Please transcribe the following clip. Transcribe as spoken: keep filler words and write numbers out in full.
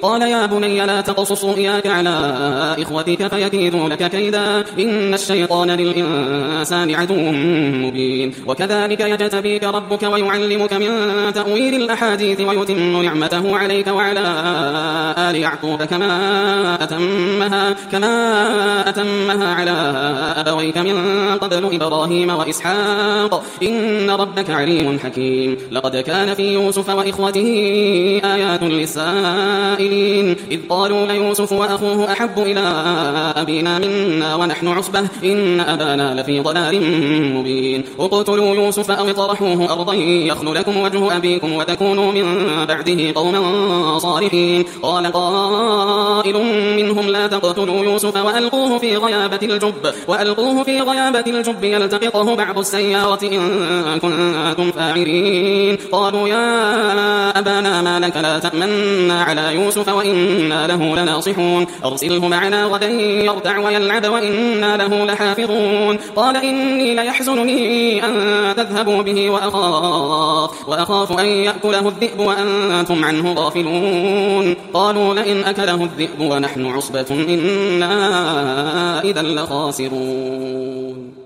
قال يا بني لا تقصص رؤياك على إخوتك فيكيدوا لك كيدا إن الشيطان للإنسان عدو مبين وكذلك يجتبيك ربك ويعلمك من تأويل الأحاديث ويتم نعمته عليك وعلى آل يعقوب كما أتمها, كما أتمها على أبويك من قبل إبراهيم وإسحاق إن ربك عليم حكيم لقد كان في يوسف وإخوته آيات للسائلين إذ قالوا ليوسف وأخوه أحب إلى أبينا منا ونحن عصبة إن أبانا لفي ضلال مبين اقتلوا يوسف أو اطرحوه أرضا يخل لكم وجه أبيكم وتكونوا من بعده قوما صالحين قال قائل منهم لا تقتلوا يوسف وألقوه في غيابة الجب وألقوه في غيابة الجب يلتقطه بعض السيارة إن كنتم فاعلين قالوا يا أبانا ما لك لا تأمنا على يوسف وإنا له لناصحون أرسله معنا غدا يرتع ويلعب وإنا له لحافظون قال إني ليحزنني أن تذهبوا به وأخاف, وأخاف أن يأكله الذئب وأنتم عنه غافلون قالوا لئن أكله الذئب ونحن عصبة إنا إذا لخاسرون